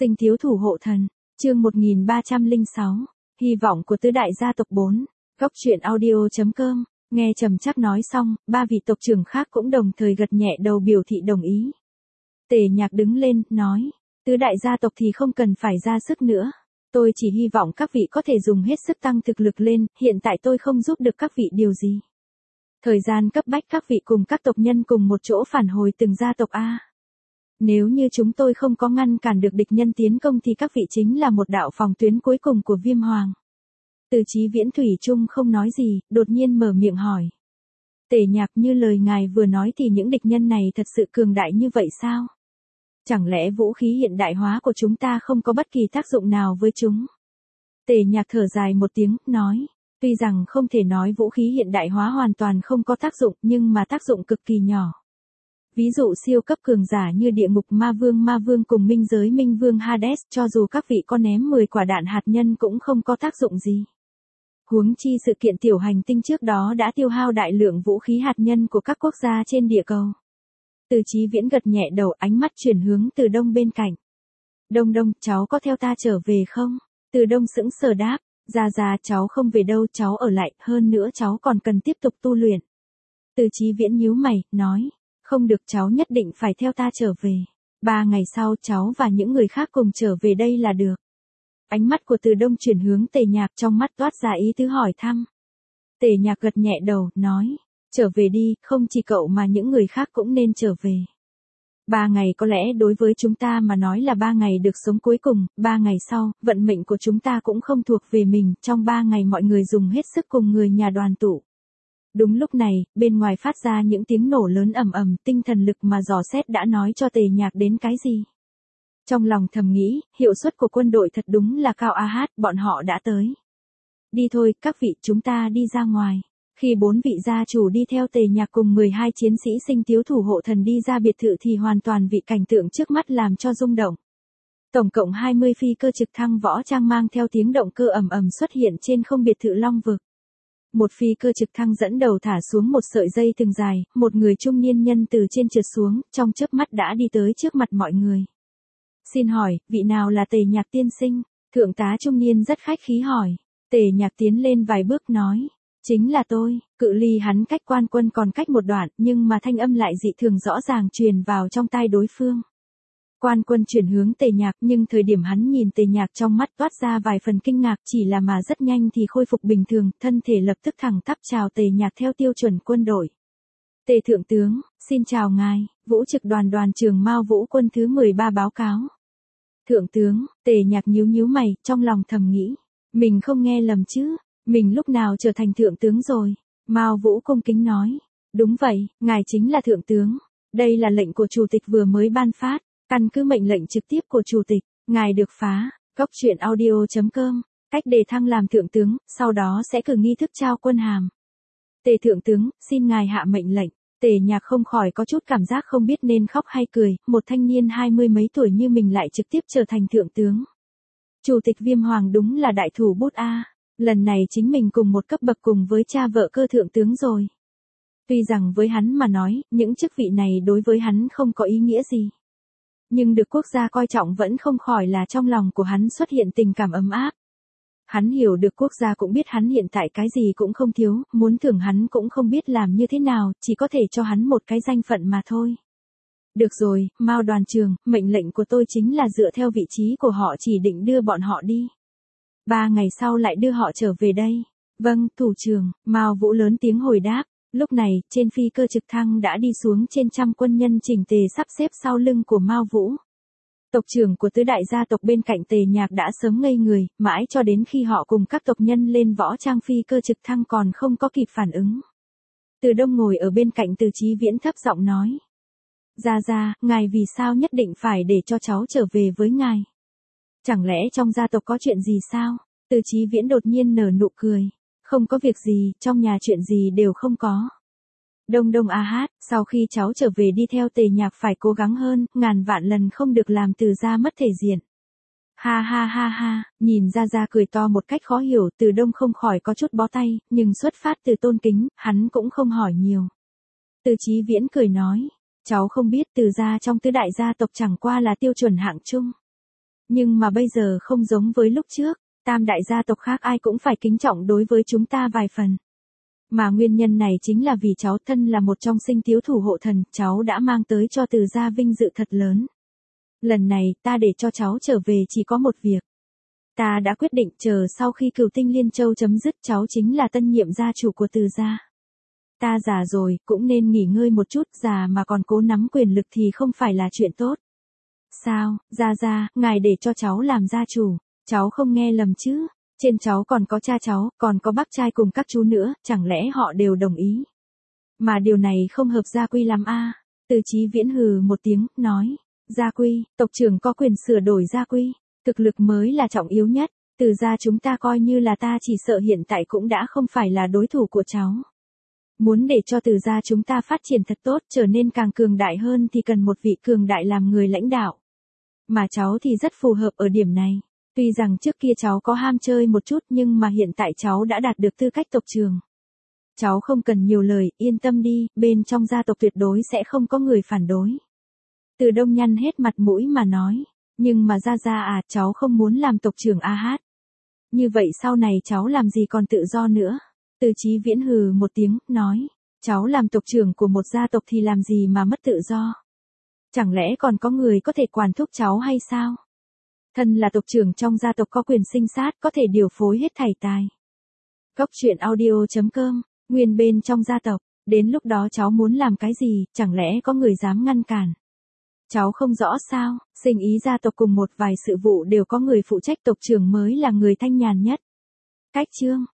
Sinh thiếu thủ hộ thần, chương 1306, hy vọng của tứ đại gia tộc 4, góc truyện audio.com, nghe Trầm Trác nói xong, ba vị tộc trưởng khác cũng đồng thời gật nhẹ đầu biểu thị đồng ý. Tề Nhạc đứng lên, nói, tứ đại gia tộc thì không cần phải ra sức nữa. Tôi chỉ hy vọng các vị có thể dùng hết sức tăng thực lực lên, hiện tại tôi không giúp được các vị điều gì. Thời gian cấp bách các vị cùng các tộc nhân cùng một chỗ phản hồi từng gia tộc A. Nếu như chúng tôi không có ngăn cản được địch nhân tiến công thì các vị chính là một đạo phòng tuyến cuối cùng của Viêm Hoàng. Từ Chí Viễn thủy chung không nói gì, đột nhiên mở miệng hỏi. Tề Nhạc, như lời ngài vừa nói thì những địch nhân này thật sự cường đại như vậy sao? Chẳng lẽ vũ khí hiện đại hóa của chúng ta không có bất kỳ tác dụng nào với chúng? Tề Nhạc thở dài một tiếng, nói, tuy rằng không thể nói vũ khí hiện đại hóa hoàn toàn không có tác dụng nhưng mà tác dụng cực kỳ nhỏ. Ví dụ siêu cấp cường giả như địa ngục ma vương cùng minh giới minh vương Hades, cho dù các vị có ném 10 quả đạn hạt nhân cũng không có tác dụng gì. Huống chi sự kiện tiểu hành tinh trước đó đã tiêu hao đại lượng vũ khí hạt nhân của các quốc gia trên địa cầu. Từ Chí Viễn gật nhẹ đầu, ánh mắt chuyển hướng Từ Đông bên cạnh. Đông, cháu có theo ta trở về không? Từ Đông sững sờ đáp, Ra, cháu không về đâu, cháu ở lại, hơn nữa cháu còn cần tiếp tục tu luyện. Từ Chí Viễn nhíu mày, nói, không được, cháu nhất định phải theo ta trở về. 3 ngày sau cháu và những người khác cùng trở về đây là được. Ánh mắt của Từ Đông chuyển hướng Tề Nhạc, trong mắt toát ra ý tứ hỏi thăm. Tề Nhạc gật nhẹ đầu, nói, trở về đi, không chỉ cậu mà những người khác cũng nên trở về. 3 ngày có lẽ đối với chúng ta mà nói là 3 ngày được sống cuối cùng, 3 ngày sau, vận mệnh của chúng ta cũng không thuộc về mình, trong 3 ngày mọi người dùng hết sức cùng người nhà đoàn tụ. Đúng lúc này, bên ngoài phát ra những tiếng nổ lớn ầm ầm, tinh thần lực mà dò xét đã nói cho Tề Nhạc đến cái gì. Trong lòng thầm nghĩ, hiệu suất của quân đội thật đúng là cao a hát, bọn họ đã tới. Đi thôi, các vị, chúng ta đi ra ngoài. Khi 4 vị gia chủ đi theo Tề Nhạc cùng 12 chiến sĩ sinh thiếu thủ hộ thần đi ra biệt thự thì hoàn toàn vị cảnh tượng trước mắt làm cho rung động. Tổng cộng 20 phi cơ trực thăng võ trang mang theo tiếng động cơ ầm ầm xuất hiện trên không biệt thự Long Vực. Một phi cơ trực thăng dẫn đầu thả xuống một sợi dây thừng dài, một người trung niên nhân từ trên trượt xuống, trong chớp mắt đã đi tới trước mặt mọi người. Xin hỏi, vị nào là Tề Nhạc tiên sinh? Thượng tá trung niên rất khách khí hỏi. Tề Nhạc tiến lên vài bước nói. Chính là tôi. Cự ly hắn cách Quan Quân còn cách một đoạn, nhưng mà thanh âm lại dị thường rõ ràng truyền vào trong tai đối phương. Quan Quân chuyển hướng Tề Nhạc, nhưng thời điểm hắn nhìn Tề Nhạc trong mắt toát ra vài phần kinh ngạc, chỉ là mà rất nhanh thì khôi phục bình thường, thân thể lập tức thẳng tắp chào Tề Nhạc theo tiêu chuẩn quân đội. Tề thượng tướng, xin chào ngài, Vũ trực đoàn trưởng Mao Vũ quân thứ 13 báo cáo. Thượng tướng, Tề Nhạc nhíu mày, trong lòng thầm nghĩ, mình không nghe lầm chứ, mình lúc nào trở thành thượng tướng rồi. Mao Vũ cung kính nói, đúng vậy, ngài chính là thượng tướng, đây là lệnh của chủ tịch vừa mới ban phát. Căn cứ mệnh lệnh trực tiếp của chủ tịch, ngài được phá. Góc truyện audio.com, cách đề thăng làm thượng tướng, sau đó sẽ cử nghi thức trao quân hàm. Tề thượng tướng, xin ngài hạ mệnh lệnh. Tề Nhạc không khỏi có chút cảm giác không biết nên khóc hay cười, một thanh niên 20 mấy tuổi như mình lại trực tiếp trở thành thượng tướng. Chủ tịch Viêm Hoàng đúng là đại thủ bút A, lần này chính mình cùng một cấp bậc cùng với cha vợ cơ thượng tướng rồi. Tuy rằng với hắn mà nói, những chức vị này đối với hắn không có ý nghĩa gì. Nhưng được quốc gia coi trọng vẫn không khỏi là trong lòng của hắn xuất hiện tình cảm ấm áp. Hắn hiểu được quốc gia cũng biết hắn hiện tại cái gì cũng không thiếu, muốn thưởng hắn cũng không biết làm như thế nào, chỉ có thể cho hắn một cái danh phận mà thôi. Được rồi, Mao đoàn trưởng, mệnh lệnh của tôi chính là dựa theo vị trí của họ chỉ định đưa bọn họ đi. 3 ngày sau lại đưa họ trở về đây. Vâng, thủ trưởng, Mao Vũ lớn tiếng hồi đáp. Lúc này, trên phi cơ trực thăng đã đi xuống trên trăm quân nhân chỉnh tề sắp xếp sau lưng của Mao Vũ. Tộc trưởng của tứ đại gia tộc bên cạnh Tề Nhạc đã sớm ngây người, mãi cho đến khi họ cùng các tộc nhân lên võ trang phi cơ trực thăng còn không có kịp phản ứng. Từ Đông ngồi ở bên cạnh Từ Chí Viễn thấp giọng nói. Ra, ngài vì sao nhất định phải để cho cháu trở về với ngài? Chẳng lẽ trong gia tộc có chuyện gì sao? Từ Chí Viễn đột nhiên nở nụ cười. Không có việc gì, trong nhà chuyện gì đều không có. Đông a hát, sau khi cháu trở về đi theo Tề Nhạc phải cố gắng hơn, ngàn vạn lần không được làm Từ gia mất thể diện. Ha, nhìn Ra cười to một cách khó hiểu, Từ Đông không khỏi có chút bó tay, nhưng xuất phát từ tôn kính, hắn cũng không hỏi nhiều. Từ Chí Viễn cười nói, cháu không biết Từ gia trong tứ đại gia tộc chẳng qua là tiêu chuẩn hạng chung. Nhưng mà bây giờ không giống với lúc trước, tam đại gia tộc khác ai cũng phải kính trọng đối với chúng ta vài phần. Mà nguyên nhân này chính là vì cháu thân là một trong sinh thiếu thủ hộ thần, cháu đã mang tới cho Từ gia vinh dự thật lớn. Lần này ta để cho cháu trở về chỉ có một việc. Ta đã quyết định chờ sau khi Cửu Tinh Liên Châu chấm dứt cháu chính là tân nhiệm gia chủ của Từ gia. Ta già rồi, cũng nên nghỉ ngơi một chút, già mà còn cố nắm quyền lực thì không phải là chuyện tốt. Sao, gia, ngài để cho cháu làm gia chủ, cháu không nghe lầm chứ, trên cháu còn có cha cháu, còn có bác trai cùng các chú nữa, chẳng lẽ họ đều đồng ý. Mà điều này không hợp gia quy lắm a. Từ Chí Viễn hừ một tiếng, nói, gia quy, tộc trưởng có quyền sửa đổi gia quy, thực lực mới là trọng yếu nhất, Từ gia chúng ta coi như là ta chỉ sợ hiện tại cũng đã không phải là đối thủ của cháu. Muốn để cho Từ gia chúng ta phát triển thật tốt, trở nên càng cường đại hơn thì cần một vị cường đại làm người lãnh đạo. Mà cháu thì rất phù hợp ở điểm này. Tuy rằng trước kia cháu có ham chơi một chút nhưng mà hiện tại cháu đã đạt được tư cách tộc trưởng. Cháu không cần nhiều lời, yên tâm đi, bên trong gia tộc tuyệt đối sẽ không có người phản đối. Từ Đông nhăn hết mặt mũi mà nói, nhưng mà gia cháu không muốn làm tộc trưởng a hát. Như vậy sau này cháu làm gì còn tự do nữa. Từ Chí Viễn hừ một tiếng, nói, cháu làm tộc trưởng của một gia tộc thì làm gì mà mất tự do. Chẳng lẽ còn có người có thể quản thúc cháu hay sao? Thân là tộc trưởng trong gia tộc có quyền sinh sát, có thể điều phối hết thảy tài. Cốc truyện audio.com, nguyên bên trong gia tộc, đến lúc đó cháu muốn làm cái gì, chẳng lẽ có người dám ngăn cản? Cháu không rõ sao, sinh ý gia tộc cùng một vài sự vụ đều có người phụ trách, tộc trưởng mới là người thanh nhàn nhất. Cách chương